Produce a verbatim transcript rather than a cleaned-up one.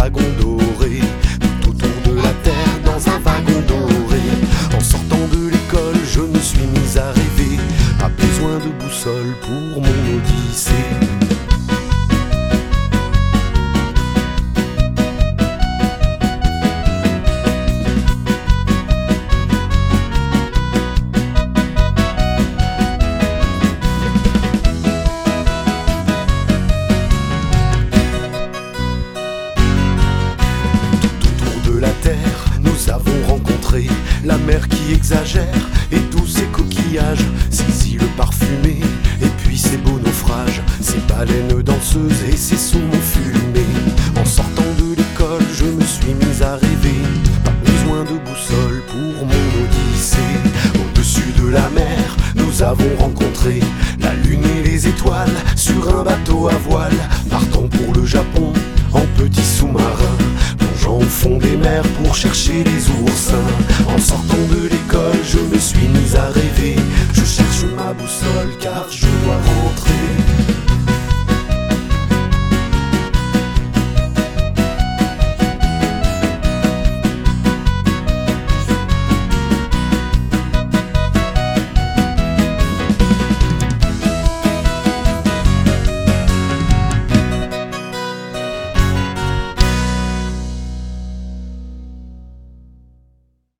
wagon doré, tout autour de la terre dans un wagon doré. En sortant de l'école, je me suis mis à rêver, pas besoin de boussole pour mon odyssée. Nous avons rencontré la mer qui exagère et tous ses coquillages, ses îles parfumées et puis ses beaux naufrages, ses baleines danseuses et ses saumons fumés. En sortant de l'école, je me suis mis à rêver, pas besoin de boussole pour mon odyssée. Au-dessus de la mer, nous avons rencontré la lune et les étoiles sur un bateau à voile, partant pour le Japon en petit sous-marin, plongeant au fond des mers pour chercher les oursins. En sortant de l'école, je me suis mis à rêver, je cherche ma boussole car je